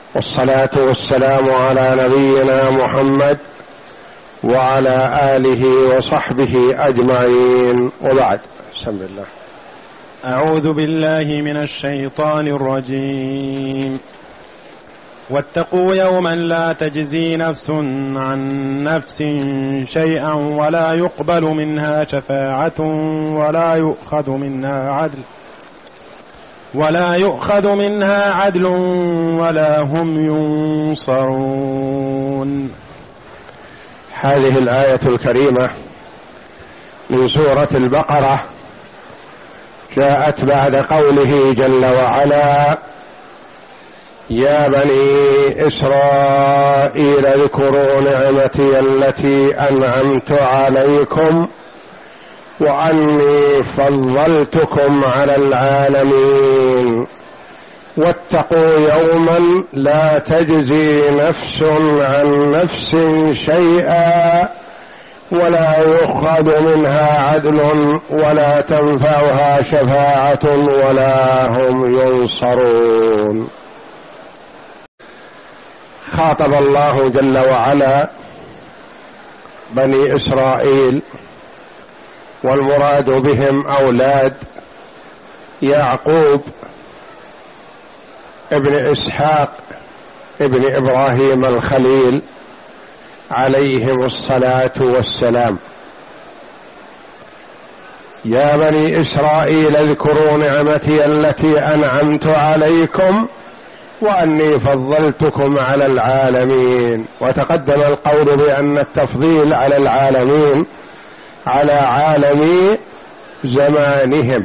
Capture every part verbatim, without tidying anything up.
والصلاة والسلام على نبينا محمد وعلى آله وصحبه أجمعين، وبعد. بسم الله. أعوذ بالله من الشيطان الرجيم. واتقوا يوما لا تجزي نفس عن نفس شيئا ولا يقبل منها شفاعة ولا يؤخذ منها عدل ولا يؤخذ منها عدل ولا هم ينصرون. هذه الآية الكريمة من سورة البقرة جاءت بعد قوله جل وعلا: يا بني إسرائيل اذكروا نعمتي التي أنعمت عليكم وأني فضلتكم على العالمين واتقوا يوما لا تجزي نفس عن نفس شيئا ولا يؤخذ منها عدل ولا تنفعها شفاعة ولا هم ينصرون. خاطب الله جل وعلا بني إسرائيل، والمراد بهم أولاد يعقوب ابن إسحاق ابن إبراهيم الخليل عليهم الصلاة والسلام. يا بني إسرائيل اذكروا نعمتي التي أنعمت عليكم وأني فضلتكم على العالمين. وتقدم القول بأن التفضيل على العالمين على عالم زمانهم،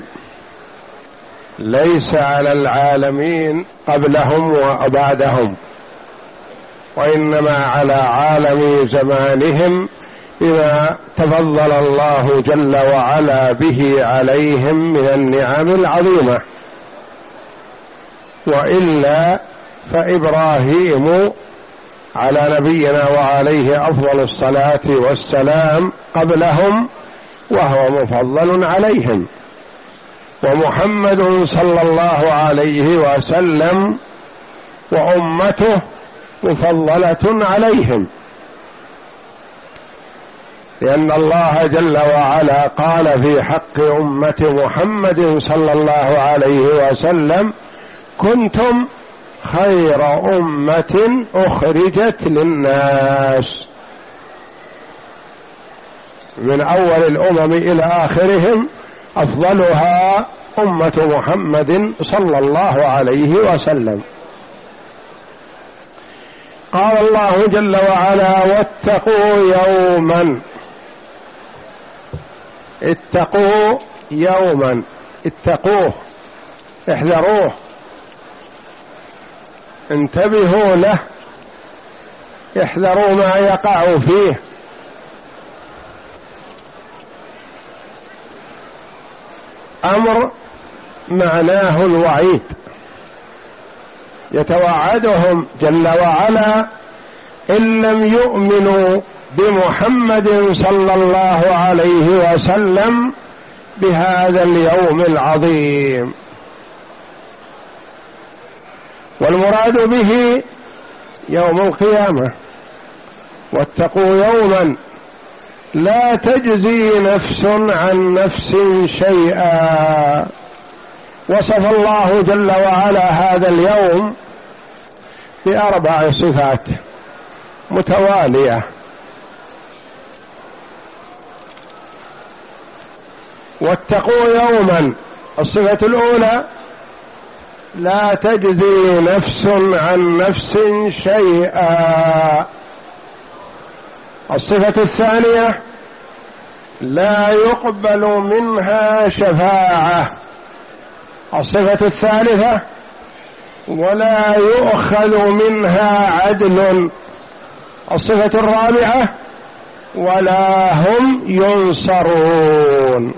ليس على العالمين قبلهم وبعدهم، وإنما على عالم زمانهم بما تفضل الله جل وعلا به عليهم من النعم العظيمة. وإلا فإبراهيم على نبينا وعليه أفضل الصلاة والسلام قبلهم وهو مفضل عليهم، ومحمد صلى الله عليه وسلم وأمته مفضلة عليهم، لأن الله جل وعلا قال في حق أمة محمد صلى الله عليه وسلم: كنتم خير أمة أخرجت للناس. من أول الأمم إلى آخرهم أفضلها أمة محمد صلى الله عليه وسلم. قال الله جل وعلا: واتقوا يوما. اتقوا يوما، اتقوه، احذروه، انتبهوا له، احذروا ما يقع فيه. أمر معناه الوعيد، يتوعدهم جل وعلا إن لم يؤمنوا بمحمد صلى الله عليه وسلم بهذا اليوم العظيم. والمراد به يوم القيامة. واتقوا يوما لا تجزي نفس عن نفس شيئا. وصف الله جل وعلا هذا اليوم بأربع صفات متوالية. واتقوا يوما، الصفة الأولى: لا تجزي نفس عن نفس شيئا. الصفة الثانية: لا يقبل منها شفاعة. الصفة الثالثة: ولا يؤخذ منها عدل. الصفة الرابعة: ولا هم ينصرون.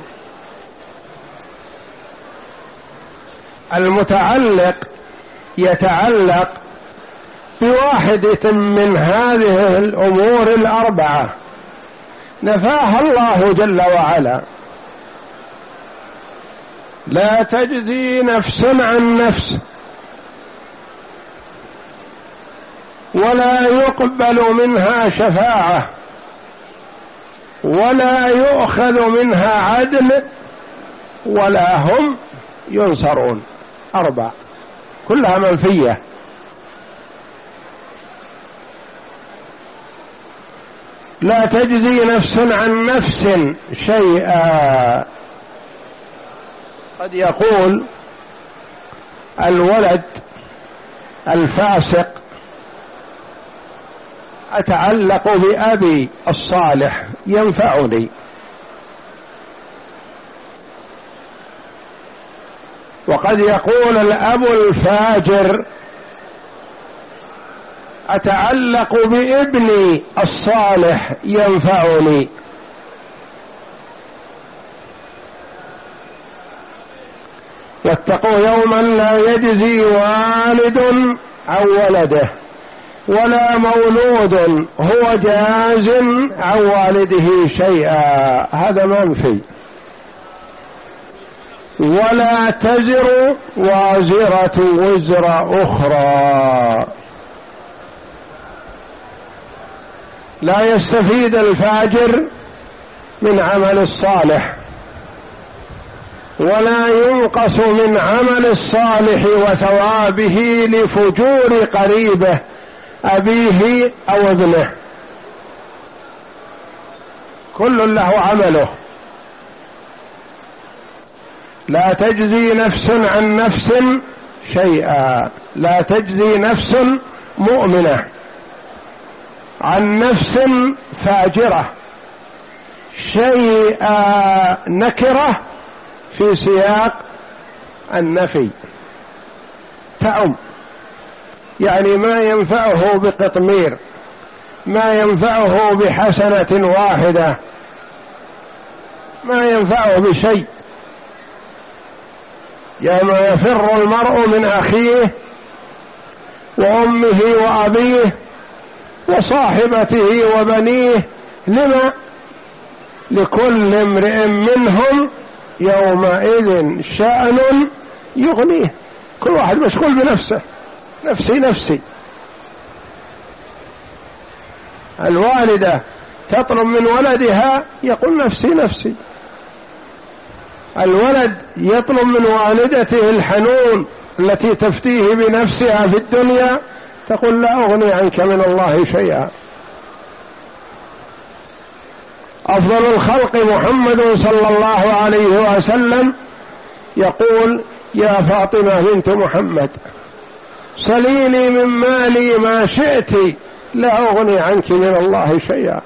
المتعلق يتعلق بواحدة من هذه الأمور الأربعة نفاها الله جل وعلا. لا تجزي نفس عن نفس، ولا يقبل منها شفاعة ولا يؤخذ منها عدل ولا هم ينصرون. أربع كلها منفية. لا تجزي نفس عن نفس شيئا. قد يقول الولد الفاسق أتعلق بأبي الصالح ينفعني، وقد يقول الأب الفاجر أتعلق بابني الصالح ينفعني. واتقوا يوما لا يجزي والد عن ولده ولا مولود هو جاز عن والده شيئا، هذا منفي. ولا تزر وازرة وزر أخرى. لا يستفيد الفاجر من عمل الصالح ولا ينقص من عمل الصالح وثوابه لفجور قريبه أبيه أو ابنه، كل له عمله. لا تجزي نفس عن نفس شيئا. لا تجزي نفس مؤمنة عن نفس فاجرة شيئا نكرة في سياق النفي تعم، يعني ما ينفعه بقطمير، ما ينفعه بحسنة واحدة، ما ينفعه بشيء. يوم يفر المرء من أخيه وأمه وأبيه وصاحبته وبنيه، لما؟ لكل امرئ منهم يومئذ شأن يغنيه. كل واحد مشغول بنفسه، نفسي نفسي. الوالدة تطلب من ولدها يقول نفسي نفسي، الولد يطلب من والدته الحنون التي تفتيه بنفسها في الدنيا تقول لا أغني عنك من الله شيئا. أفضل الخلق محمد صلى الله عليه وسلم يقول يا فاطمة بنت محمد سليني من مالي ما شئت لا أغني عنك من الله شيئا.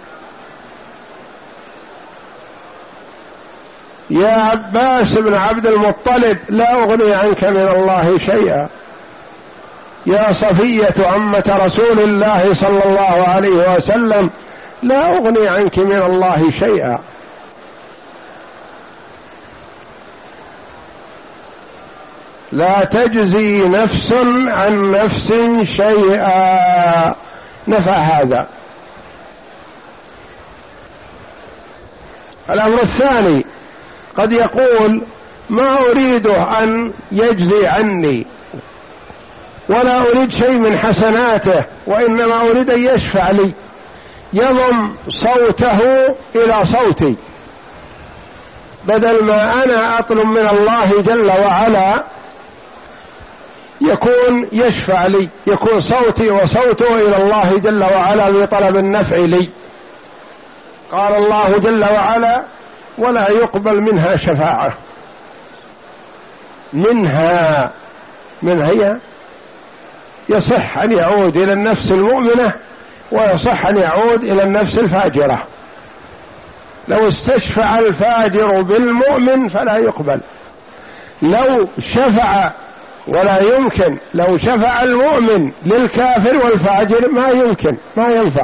يا عباس بن عبد المطلب لا أغني عنك من الله شيئا. يا صفية عمة رسول الله صلى الله عليه وسلم لا أغني عنك من الله شيئا. لا تجزي نفس عن نفس شيئا، نفى هذا. الأمر الثاني قد يقول ما أريده أن يجزي عني ولا أريد شيء من حسناته وإنما أريد أن يشفع لي، يضم صوته إلى صوتي، بدل ما أنا أطلب من الله جل وعلا يكون يشفع لي، يكون صوتي وصوته إلى الله جل وعلا بطلب النفع لي. قال الله جل وعلا ولا يقبل منها شفاعة. منها من هي يصح أن يعود إلى النفس المؤمنة ويصح أن يعود إلى النفس الفاجرة. لو استشفع الفاجر بالمؤمن فلا يقبل، لو شفع ولا يمكن، لو شفع المؤمن للكافر والفاجر ما يمكن، ما ينفع.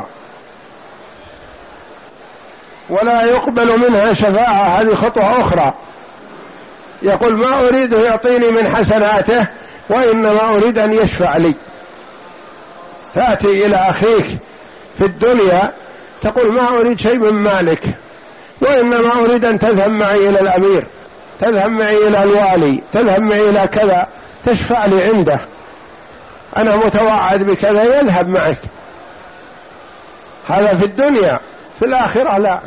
ولا يقبل منها شفاعة، هذه خطوة أخرى. يقول ما أريد يعطيني من حسناته وإنما أريد أن يشفع لي. تأتي إلى أخيك في الدنيا تقول ما أريد شيء من مالك وإنما أريد أن تذهب معي إلى الأمير، تذهب معي إلى الوالي، تذهب معي إلى كذا، تشفع لي عنده، أنا متوعد بكذا، يذهب معك هذا في الدنيا، في الآخرة لا.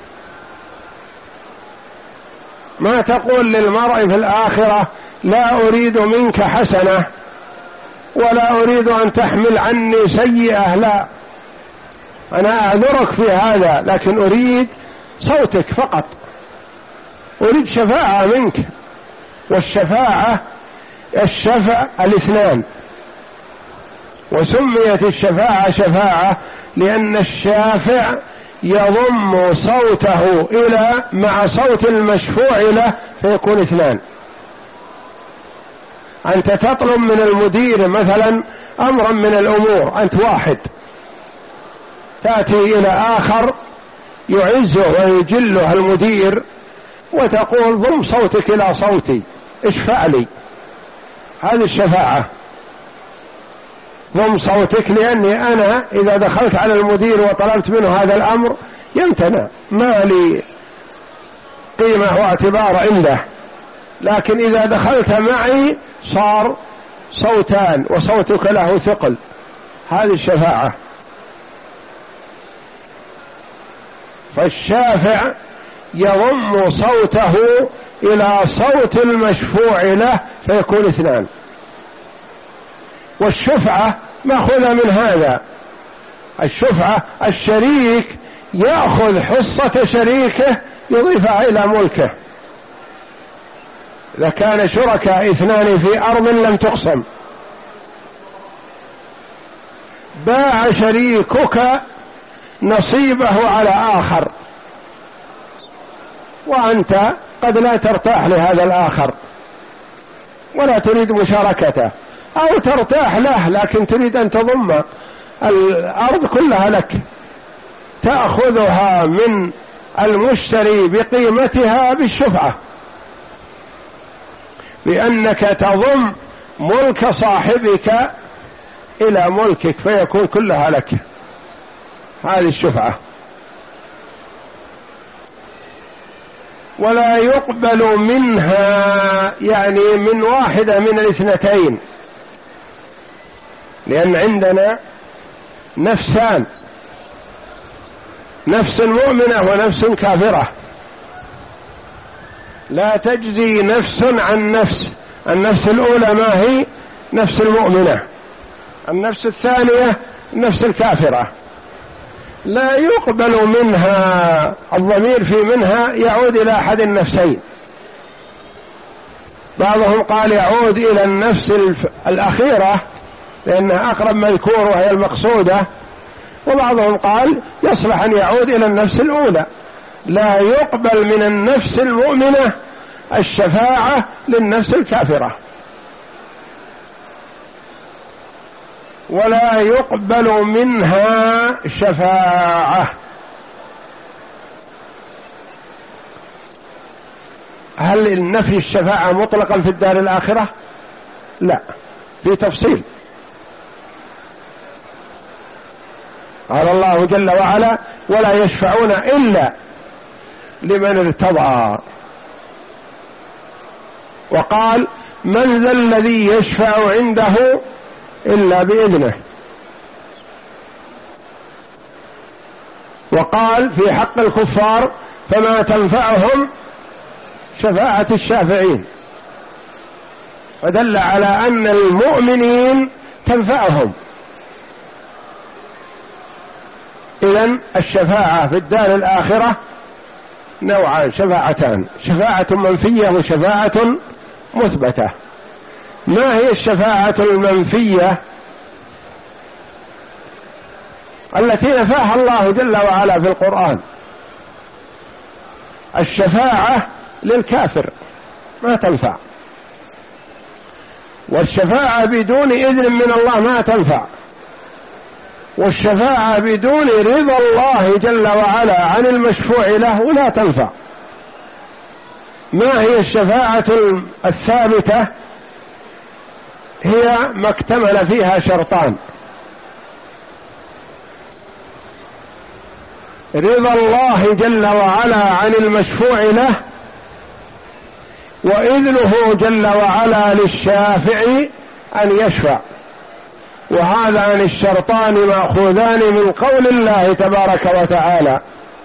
ما تقول للمرء في الآخرة لا أريد منك حسنة ولا أريد أن تحمل عني سيئة، لا، أنا أعذرك في هذا، لكن أريد صوتك فقط، أريد شفاعة منك. والشفاعة الشفع الاثنان، وسميت الشفاعة شفاعة لأن الشافع يضم صوته إلى مع صوت المشفوع له فيكون اثنان. أنت تطلب من المدير مثلا أمرا من الأمور، أنت واحد، تأتي إلى آخر يعزه ويجله المدير وتقول ضم صوتك إلى صوتي، اشفع لي. هذه الشفاعة، ضم صوتك، لأني أنا إذا دخلت على المدير وطلبت منه هذا الأمر يمتنع، ما لي قيمة واعتبار عنده، لكن إذا دخلت معي صار صوتان وصوتك له ثقل. هذه الشفاعة. فالشافع يضم صوته إلى صوت المشفوع له فيكون اثنان. والشفعة مأخوذة من هذا، الشفعة الشريك يأخذ حصة شريكه يضيفها إلى ملكه. إذا كان شركاء اثنان في أرض لم تقسم، باع شريكك نصيبه على آخر وأنت قد لا ترتاح لهذا الآخر ولا تريد مشاركته، أو ترتاح له لكن تريد أن تضم الأرض كلها لك، تأخذها من المشتري بقيمتها بالشفعة، لأنك تضم ملك صاحبك إلى ملكك فيكون كلها لك. هذه الشفعة. ولا يقبل منها يعني من واحدة من الاثنتين، لأن عندنا نفسان، نفس مؤمنة ونفس كافرة، لا تجزي نفس عن نفس. النفس الأولى ما هي؟ نفس المؤمنة. النفس الثانية نفس الكافرة. لا يقبل منها، الضمير في منها يعود إلى أحد النفسين. بعضهم قال يعود إلى النفس الأخيرة لأنها أقرب مذكور وهي المقصودة، وبعضهم قال يصلح أن يعود إلى النفس الأولى. لا يقبل من النفس المؤمنة الشفاعة للنفس الكافرة، ولا يقبل منها شفاعة. هل النفي الشفاعة مطلقا في الدار الآخرة؟ لا، في تفصيل. قال الله جل وعلا ولا يشفعون إلا لمن ارتضى، وقال من ذا الذي يشفع عنده إلا بإذنه، وقال في حق الكفار فما تنفعهم شفاعة الشافعين، ودل على أن المؤمنين تنفعهم. إذن الشفاعة في الدار الآخرة نوعان، شفاعتان، شفاعة منفية وشفاعة مثبتة. ما هي الشفاعة المنفية التي نفاها الله جل وعلا في القرآن؟ الشفاعة للكافر ما تنفع، والشفاعة بدون إذن من الله ما تنفع، والشفاعة بدون رضا الله جل وعلا عن المشفوع له لا تنفع. ما هي الشفاعة الثابتة؟ هي ما اكتمل فيها شرطان: رضا الله جل وعلا عن المشفوع له، وإذنه جل وعلا للشافع أن يشفع. وهذان الشرطان مأخوذان من قول الله تبارك وتعالى: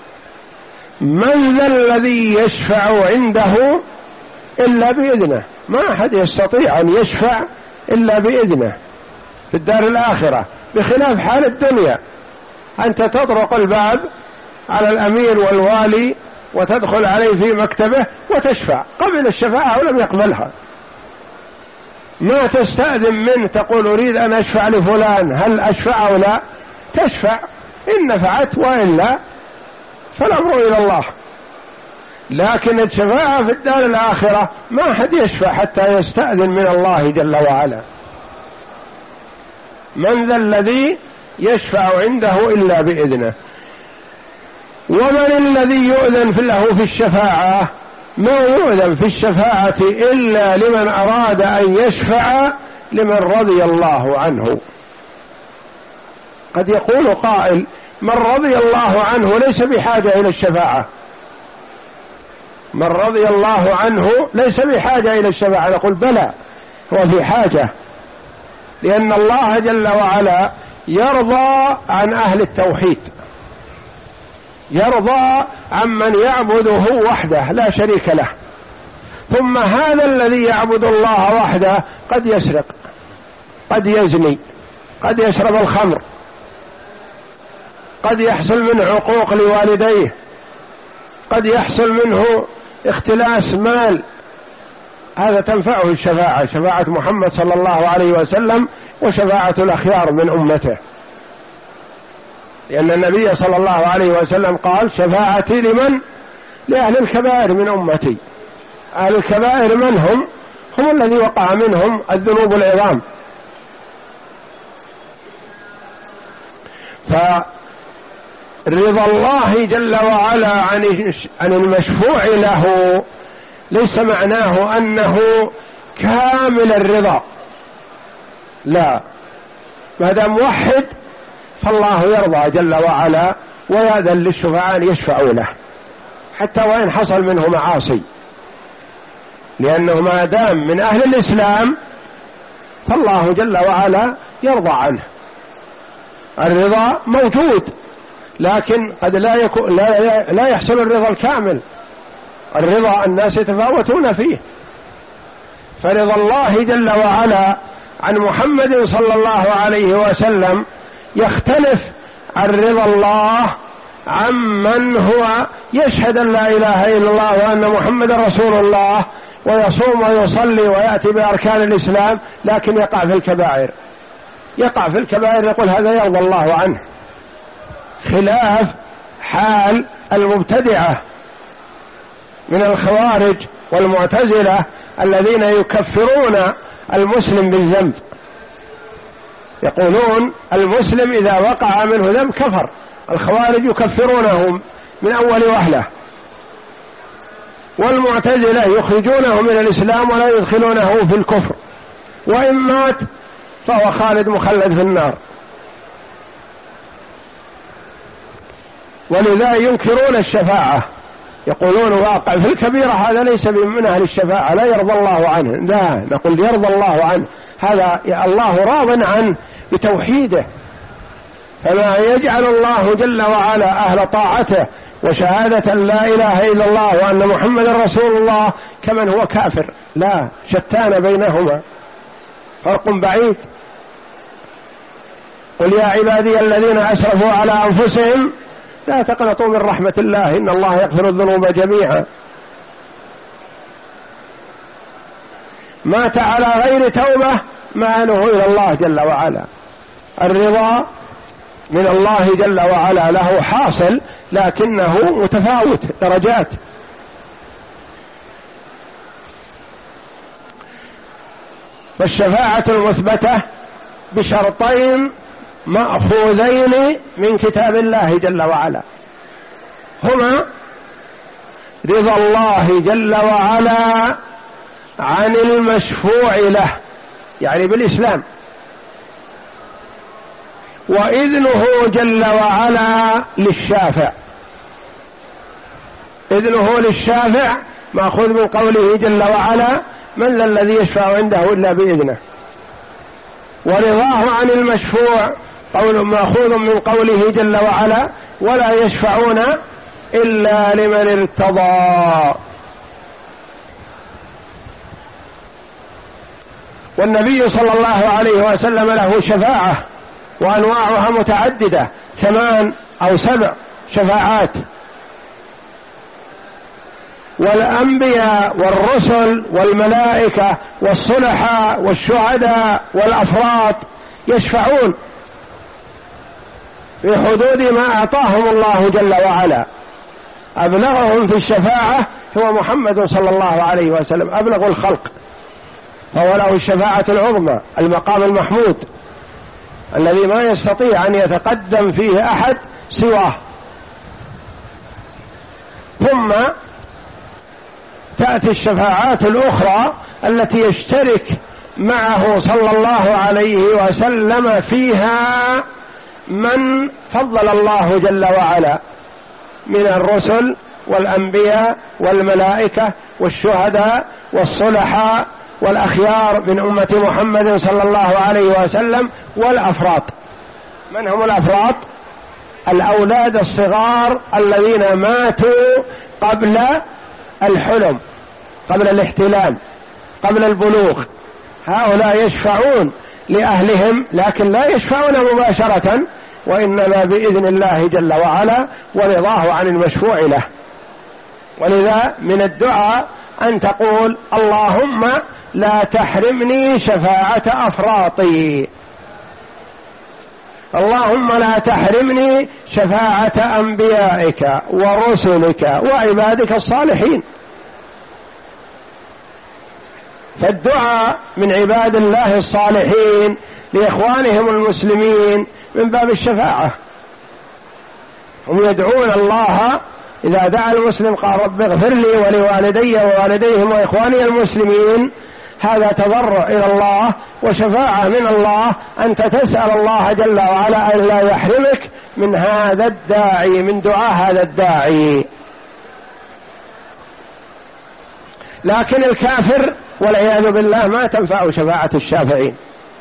من ذا الذي يشفع عنده إلا بإذنه. ما أحد يستطيع أن يشفع إلا بإذنه في الدار الآخرة، بخلاف حال الدنيا. أنت تطرق الباب على الأمير والوالي وتدخل عليه في مكتبه وتشفع، قبل الشفاعة ولم يقبلها. ما تستأذن منه تقول أريد أن أشفع لفلان، هل أشفع أو لا؟ تشفع، إن نفعت وإلا فالأمر إلى الله. لكن الشفاعة في الدار الآخرة ما أحد يشفع حتى يستأذن من الله جل وعلا. من ذا الذي يشفع عنده إلا بإذنه. ومن الذي يؤذن له في الشفاعة؟ ما يؤذن في الشفاعة إلا لمن أراد أن يشفع لمن رضي الله عنه. قد يقول قائل: من رضي الله عنه ليس بحاجة إلى الشفاعة. من رضي الله عنه ليس بحاجة إلى الشفاعة. نقول: بلى، هو في حاجة، لأن الله جل وعلا يرضى عن أهل التوحيد، يرضى عمن يعبده وحده لا شريك له. ثم هذا الذي يعبد الله وحده قد يسرق، قد يزني، قد يشرب الخمر، قد يحصل منه عقوق لوالديه، قد يحصل منه اختلاس مال. هذا تنفعه الشفاعة، شفاعة محمد صلى الله عليه وسلم وشفاعة الأخيار من أمته، لأن النبي صلى الله عليه وسلم قال: شفاعتي لمن؟ لأهل الكبائر من أمتي. أهل الكبائر من هم؟ هم الذي وقع منهم الذنوب العظام. فرضا الله جل وعلا عن المشفوع له ليس معناه أنه كامل الرضا، لا، ما دام موحد فالله يرضى جل وعلا ويأذن للشفعاء أن يشفعوا له حتى وإن حصل منه معاصي، لأنه ما دام من أهل الإسلام فالله جل وعلا يرضى عنه. الرضا موجود، لكن قد لا يكون لا, لا يحصل الرضا الكامل. الرضا الناس يتفاوتون فيه. فرضا الله جل وعلا عن محمد صلى الله عليه وسلم يختلف عن رضا الله عمن هو يشهد أن لا إله إلا الله وأن محمد رسول الله ويصوم ويصلي ويأتي بأركان الإسلام، لكن يقع في الكبائر. يقع في الكبائر يقول هذا يرضى الله عنه، خلاف حال المبتدعة من الخوارج والمعتزلة الذين يكفرون المسلم بالذنب. يقولون المسلم إذا وقع منه ذنب كفر. الخوارج يكفرونه من أول وهلة، والمعتزلة يخرجونه من الإسلام ولا يدخلونه في الكفر، وإن مات فهو خالد مخلد في النار. ولذا ينكرون الشفاعة، يقولون واقع في الكبيرة هذا ليس من أهل الشفاعة، لا يرضى الله عنه. لا، نقول يرضى الله عنه، هذا الله راض عنه بتوحيده. فما يجعل الله جل وعلا أهل طاعته وشهادة لا إله إلا الله وأن محمد رسول الله كمن هو كافر، لا، شتان بينهما، فرق بعيد. قل يا عبادي الذين أسرفوا على أنفسهم لا تقنطوا من رحمة الله إن الله يغفر الذنوب جميعا. مات على غير توبة مآله إلى الله جل وعلا. الرضا من الله جل وعلا له حاصل، لكنه متفاوت درجات. فالشفاعة المثبتة بشرطين مأخوذين من كتاب الله جل وعلا، هما رضا الله جل وعلا عن المشفوع له يعني بالإسلام، وإذنه جل وعلا للشافع. إذنه للشافع مأخوذ من قوله جل وعلا: من ذا الذي يشفع عنده إلا بإذنه. ورضاه عن المشفوع قول مأخوذ من قوله جل وعلا ولا يشفعون إلا لمن ارتضى. والنبي صلى الله عليه وسلم له شفاعة وأنواعها متعددة، ثمان أو سبع شفاعات. والأنبياء والرسل والملائكة والصلحاء والشهداء والأفراط يشفعون في حدود ما أعطاهم الله جل وعلا. أبلغهم في الشفاعة هو محمد صلى الله عليه وسلم، أبلغ الخلق، فهو له الشفاعة العظمى، المقام المحمود الذي ما يستطيع أن يتقدم فيه أحد سواه. ثم تأتي الشفاعات الأخرى التي يشترك معه صلى الله عليه وسلم فيها من فضل الله جل وعلا من الرسل والأنبياء والملائكة والشهداء والصلحاء والأخيار من أمة محمد صلى الله عليه وسلم والأفراط. من هم الأفراط؟ الأولاد الصغار الذين ماتوا قبل الحلم، قبل الاحتلام، قبل البلوغ، هؤلاء يشفعون لأهلهم، لكن لا يشفعون مباشرة، وإنما بإذن الله جل وعلا ورضاه عن المشفوع له. ولذا من الدعاء أن تقول اللهم لا تحرمني شفاعة أفراطي، اللهم لا تحرمني شفاعة أنبيائك ورسلك وعبادك الصالحين. فالدعاء من عباد الله الصالحين لإخوانهم المسلمين من باب الشفاعة، هم يدعون الله إذا دعا المسلم قال رب اغفر لي ولوالدي ووالديهم وإخواني المسلمين، هذا تضرع إلى الله وشفاعة من الله، أنت تسأل الله جل وعلا أن لا يحرمك من هذا الداعي، من دعاء هذا الداعي. لكن الكافر والعياذ بالله ما تنفع شفاعة الشافعين.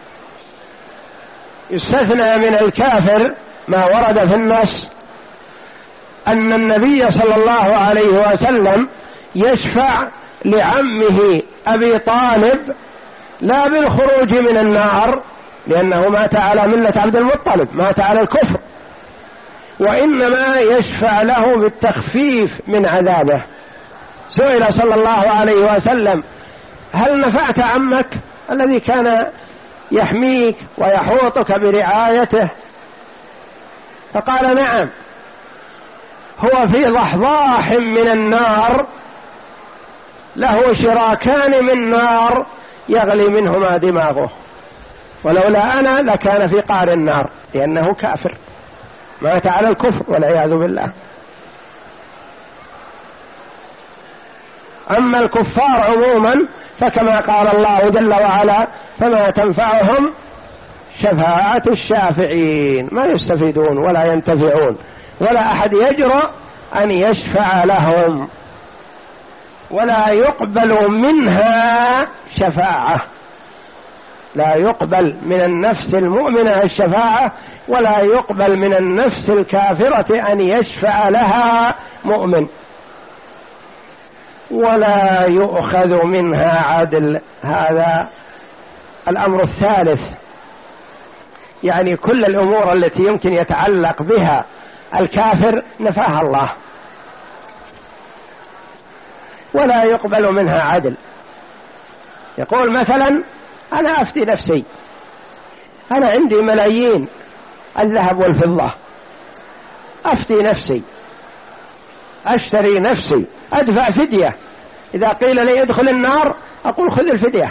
يستثنى من الكافر ما ورد في النص أن النبي صلى الله عليه وسلم يشفع لعمه أبي طالب لا بالخروج من النار، لأنه مات على ملة عبد المطلب، مات على الكفر، وإنما يشفع له بالتخفيف من عذابه. سئل صلى الله عليه وسلم هل نفعت عمك الذي كان يحميك ويحوطك برعايته؟ فقال نعم، هو في ضحضاح من النار له شراكان من نار يغلي منهما دماغه، ولولا أنا لكان في قعر النار، لأنه كافر مات على الكفر والعياذ بالله. أما الكفار عموما فكما قال الله جل وعلا فما تنفعهم شفاعة الشافعين، ما يستفيدون ولا ينتفعون، ولا أحد يجرؤ أن يشفع لهم، ولا يقبل منها شفاعة، لا يقبل من النفس المؤمنة الشفاعة، ولا يقبل من النفس الكافرة أن يشفع لها مؤمن، ولا يؤخذ منها عدل. هذا الأمر الثالث، يعني كل الأمور التي يمكن يتعلق بها الكافر نفاها الله، ولا يقبل منها عدل. يقول مثلا أنا أفتي نفسي، أنا عندي ملايين الذهب والفضة، أفتي نفسي، أشتري نفسي، أدفع فدية، إذا قيل لي ادخل النار أقول خذ الفدية.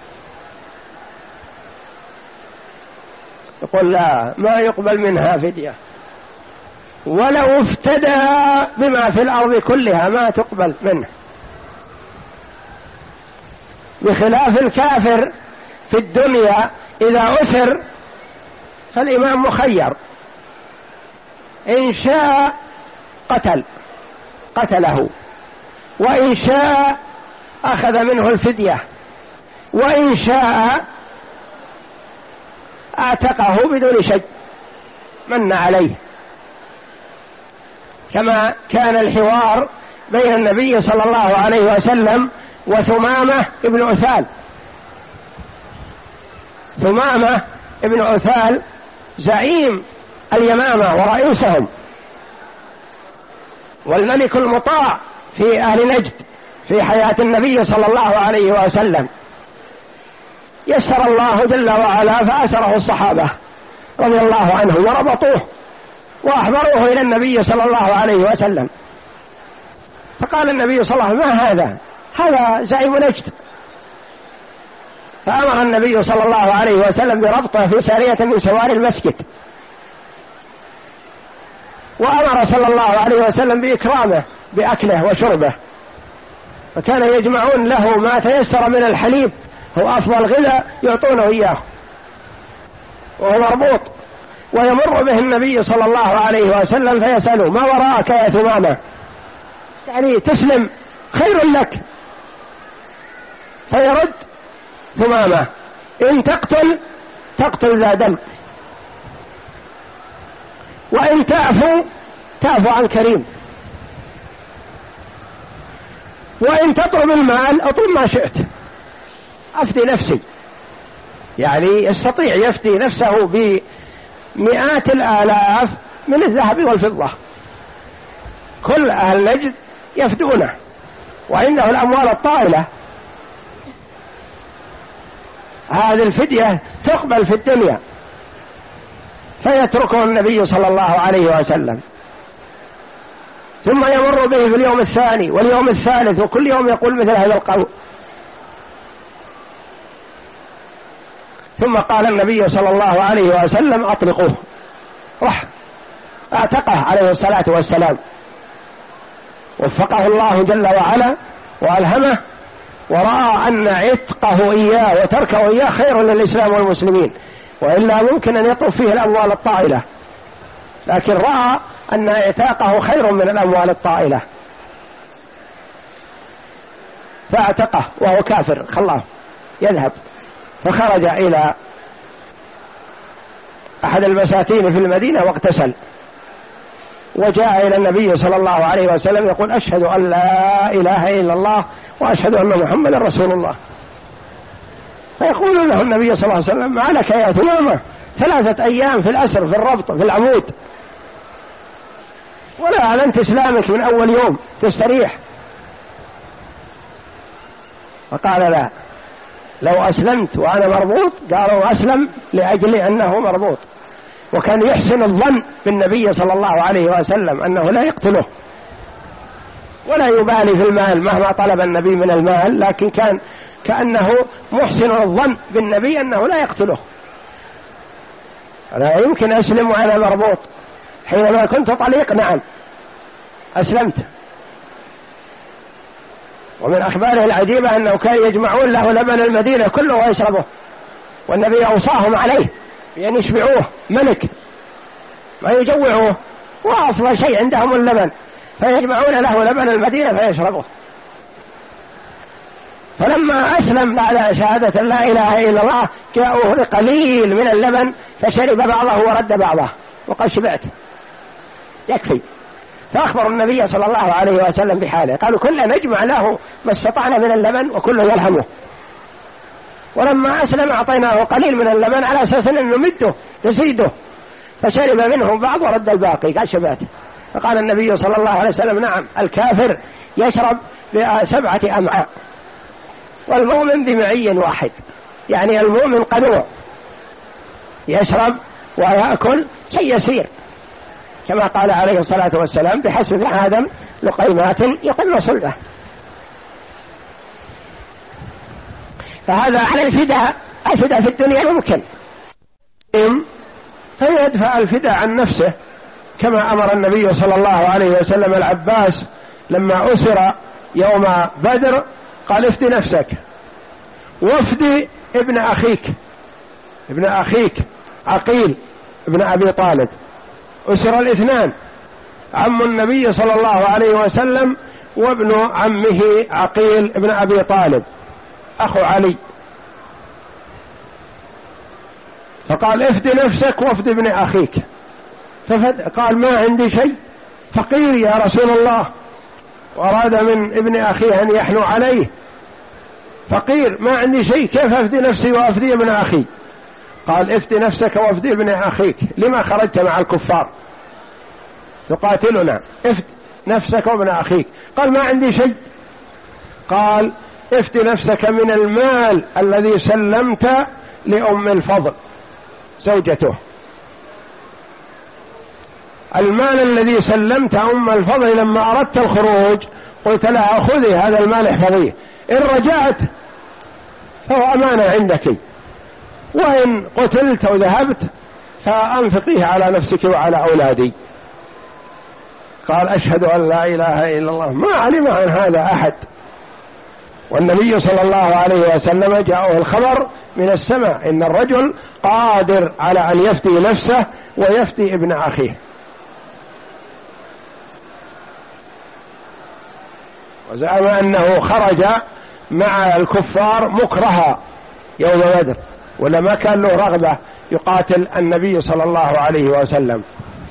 يقول لا، ما يقبل منها فدية، ولو افتدى بما في الأرض كلها ما تقبل منه. بخلاف الكافر في الدنيا إذا أسر فالإمام مخير، إن شاء قتل قتله، وإن شاء أخذ منه الفدية، وإن شاء أعتقه بدون شيء، من عليه. كما كان الحوار بين النبي صلى الله عليه وسلم وثمامة ابن أثال. ثمامة ابن أثال زعيم اليمامة ورئيسهم والملك المطاع في أهل نجد في حياة النبي صلى الله عليه وسلم، يسر الله جل وعلا فأسره الصحابة رضي الله عنهم وربطوه وأحضروه إلى النبي صلى الله عليه وسلم، فقال النبي صلى الله عليه وسلم: ما هذا؟ هذا زعيم نجد. فأمر النبي صلى الله عليه وسلم بربطه في سارية من سواري المسجد، وأمر صلى الله عليه وسلم بإكرامه بأكله وشربه، فكان يجمعون له ما تيسر من الحليب، هو أفضل غذاء يعطونه إياه وهو مربوط، ويمر به النبي صلى الله عليه وسلم فيسأله: ما وراءك يا ثمامة؟ يعني تسلم خير لك. فيرد ثمامة: إن تقتل تقتل ذا دم، وإن تعفو تعفو عن كريم، وإن تطلب المال اطلب ما شئت، أفدي نفسي. يعني يستطيع يفدي نفسه بمئات الآلاف من الذهب والفضة، كل أهل نجد يفدونه، وعنده الأموال الطائلة. هذه الفدية تقبل في الدنيا، فيتركه النبي صلى الله عليه وسلم، ثم يمر به في اليوم الثاني واليوم الثالث، وكل يوم يقول مثل هذا القول. ثم قال النبي صلى الله عليه وسلم: أطلقوه. راح اعتقه عليه الصلاة والسلام، وفقه الله جل وعلا وألهمه، ورأى أن عتقه إياه وتركه إياه خير للإسلام والمسلمين، وإلا ممكن أن يطلب فيه الأموال الطائلة، لكن رأى أن اعتاقه خير من الأموال الطائلة فاعتقه وهو كافر، خلاه يذهب. فخرج إلى أحد البساتين في المدينة واغتسل، وجاء إلى النبي صلى الله عليه وسلم يقول: أشهد أن لا إله إلا الله وأشهد أن محمدا رسول الله. فيقول له النبي صلى الله عليه وسلم: ما لك يا ثمامة؟ ثلاثة أيام في الأسر، في الربط، في العمود، ولا أعلنت إسلامك من أول يوم، تستريح. فقال: لا، لو أسلمت وأنا مربوط. قالوا: أسلم لأجل أنه مربوط، وكان يحسن الظن بالنبي صلى الله عليه وسلم أنه لا يقتله ولا يبالي في المال مهما طلب النبي من المال، لكن كان كأنه محسن الظن بالنبي أنه لا يقتله. لا يمكن أسلم وأنا مربوط، حينما كنت طليق نعم أسلمت. ومن أخباره العجيبة أنه كان يجمعون له لبن المدينة كله ويشربه، والنبي أوصاهم عليه بأن يشبعوه، ملك ما يجوعوه، وأفضل شيء عندهم اللبن، فيجمعون له لبن المدينة فيشربه. فلما أسلم بعد شهادة لا إله إلا الله جاءوه لقليل من اللبن فشرب بعضه ورد بعضه وقال: شبعت يكفي. فأخبروا النبي صلى الله عليه وسلم بحاله، قالوا: كلنا نجمع له ما استطعنا من اللبن وكله يلهمه. ولما أسلم أعطيناه قليل من اللبن على أساس أن نمده نزيده، فشرب منه بعض ورد الباقي، قال: شبعت. فقال النبي صلى الله عليه وسلم: نعم، الكافر يشرب بسبعة أمعاء والمؤمن بمعي واحد. يعني المؤمن قنوع يشرب ويأكل شيء يسير، كما قال عليه الصلاة والسلام: بحسب آدم لقيمات يقل صلبه. فهذا على الفداء، الفداء في الدنيا ممكن، فيدفع الفداء عن نفسه، كما أمر النبي صلى الله عليه وسلم العباس لما أسر يوم بدر قال: افدي نفسك وافدي ابن أخيك، ابن أخيك عقيل ابن أبي طالب. أسر الاثنان، عم النبي صلى الله عليه وسلم وابن عمه عقيل ابن أبي طالب أخو علي. فقال افد نفسك وافد ابن أخيك، فقال ما عندي شيء، فقير يا رسول الله، وأراد من ابن أخيه أن يحنو عليه، فقير ما عندي شيء، كيف أفدي نفسي وأفدي ابن أخي؟ قال افدي نفسك وافدي ابن أخيك، لما خرجت مع الكفار تقاتلنا؟ افد نفسك وابن أخيك. قال ما عندي شيء. قال افد نفسك من المال الذي سلمت لأم الفضل زوجته، المال الذي سلمت أم الفضل لما أردت الخروج قلت لها خذي هذا المال احفظيه، إن رجعت فهو أمانة عندك، وإن قتلت أو ذهبت فأنفقيه على نفسك وعلى أولادي. قال أشهد أن لا إله إلا الله. ما علم عن هذا أحد، والنبي صلى الله عليه وسلم جاءه الخبر من السماء إن الرجل قادر على أن يفدي نفسه ويفدي ابن أخيه. وزعم أنه خرج مع الكفار مكرها يوم بدر، ولا ما كان له رغبة يقاتل النبي صلى الله عليه وسلم.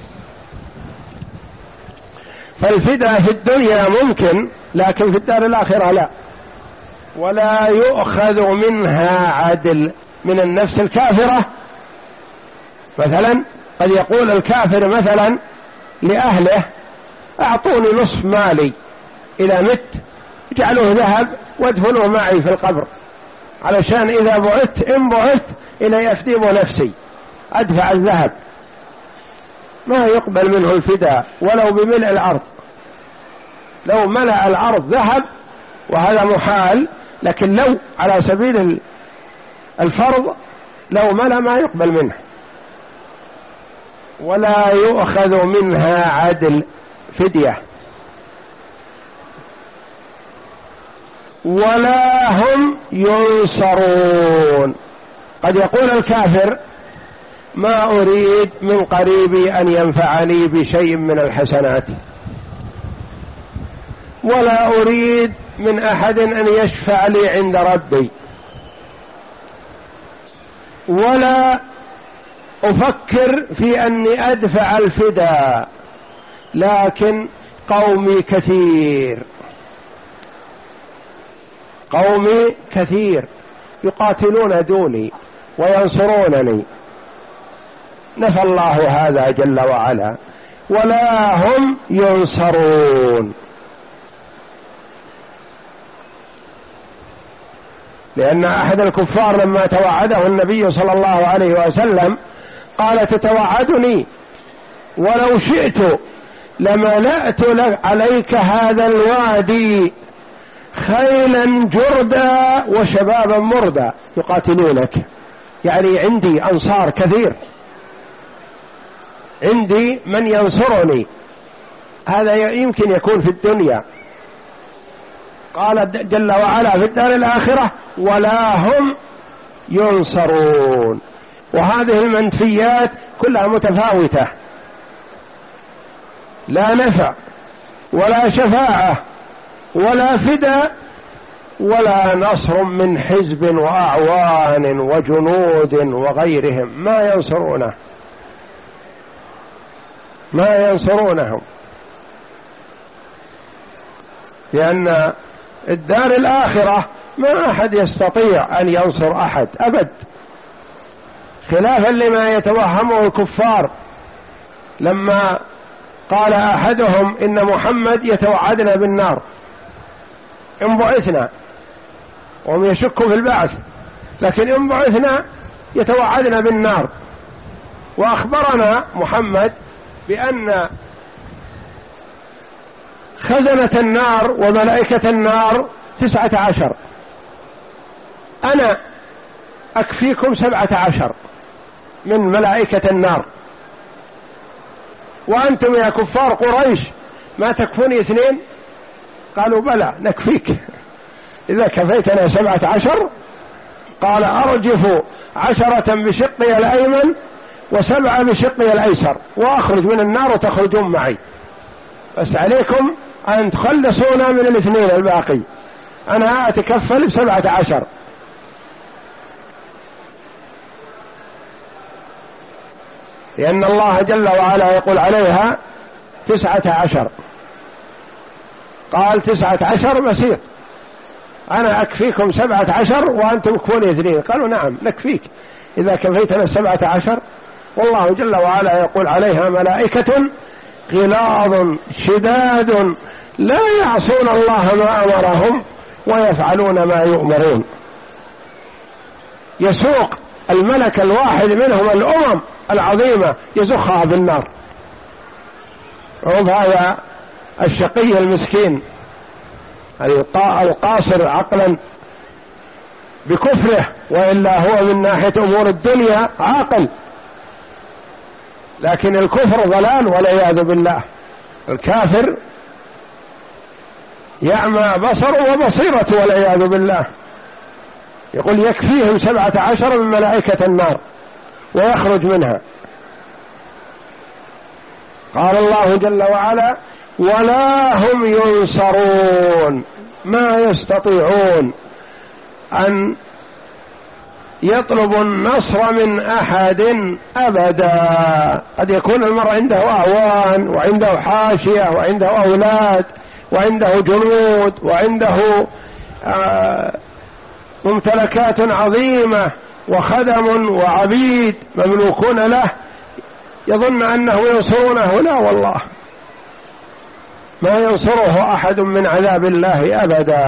فالفداء في الدنيا ممكن، لكن في الدار الآخرة لا، ولا يؤخذ منها عدل. من النفس الكافرة مثلا قد يقول الكافر مثلا لأهله أعطوني نصف مالي إذا مت، اجعلوه ذهب وادفنوه معي في القبر، علشان إذا بعثت إن بعثت إلى أفدي نفسي أدفع الذهب. ما يقبل منه الفداء ولو بملء الأرض، لو ملأ الأرض ذهب وهذا محال، لكن لو على سبيل الفرض لو ملأ ما يقبل منه. ولا يؤخذ منها عدل فدية، ولا هم ينصرون. قد يقول الكافر ما أريد من قريبي أن ينفعني بشيء من الحسنات، ولا أريد من أحد أن يشفع لي عند ربي، ولا أفكر في أني أدفع الفداء، لكن قومي كثير، قومي كثير يقاتلون دوني وينصرونني. نفى الله هذا جل وعلا، ولا هم ينصرون. لأن أحد الكفار لما توعده النبي صلى الله عليه وسلم قال تتوعدني ولو شئت لملأت عليك هذا الوادي خيلا جردا وشبابا مردا يقاتلونك، يعني عندي أنصار كثير، عندي من ينصرني. هذا يمكن يكون في الدنيا. قال جل وعلا في الدار الآخرة ولا هم ينصرون. وهذه المنفيات كلها متفاوتة، لا نفع ولا شفاعة ولا فداء ولا نصر من حزب وأعوان وجنود وغيرهم، ما ينصرونه ما ينصرونهم. لأن الدار الآخرة ما أحد يستطيع أن ينصر أحد أبد، خلافا لما يتوهمه الكفار لما قال أحدهم إن محمد يتوعدنا بالنار إن بعثنا، وهم يشكوا في البعث، لكن إن بعثنا يتوعدنا بالنار. وأخبرنا محمد بأن خزنة النار وملائكة النار تسعة عشر، أنا أكفيكم سبعة عشر من ملائكة النار، وأنتم يا كفار قريش ما تكفوني اثنين؟ قالوا بلى نكفيك، إذا كفيتنا سبعة عشر. قال أرجف عشرة بشقي الأيمن وسبعة بشقي الأيسر وأخرج من النار وتخرجون معي، بس عليكم أن تخلصونا من الاثنين الباقي، أنا أتكفل بسبعة عشر. لأن الله جل وعلا يقول عليها تسعة عشر، قال تسعة عشر مسيط، أنا أكفيكم سبعة عشر وأنتم تكفون اثنين. قالوا نعم نكفيك إذا كفيتنا سبعة عشر. والله جل وعلا يقول عليها ملائكة غلاظ شداد لا يعصون الله ما أمرهم ويفعلون ما يؤمرون. يسوق الملك الواحد منهم الأمم العظيمة يزخها بالنار. هذا الشقي المسكين القاصر عقلا بكفره، وإلا هو من ناحية أمور الدنيا عاقل، لكن الكفر ضلال والعياذ بالله. الكافر يعمى بصره وبصيرته والعياذ بالله. يقول يكفيهم سبعة عشر من ملائكة النار ويخرج منها. قال الله جل وعلا ولا هم ينصرون، ما يستطيعون أن يطلبوا النصر من أحد أبدا. قد يكون المرء عنده أعوان وعنده حاشية وعنده أولاد وعنده جنود وعنده آه ممتلكات عظيمة وخدم وعبيد مملوكون له، يظن أنه ينصرونه. لا والله، ما ينصره أحد من عذاب الله أبدا.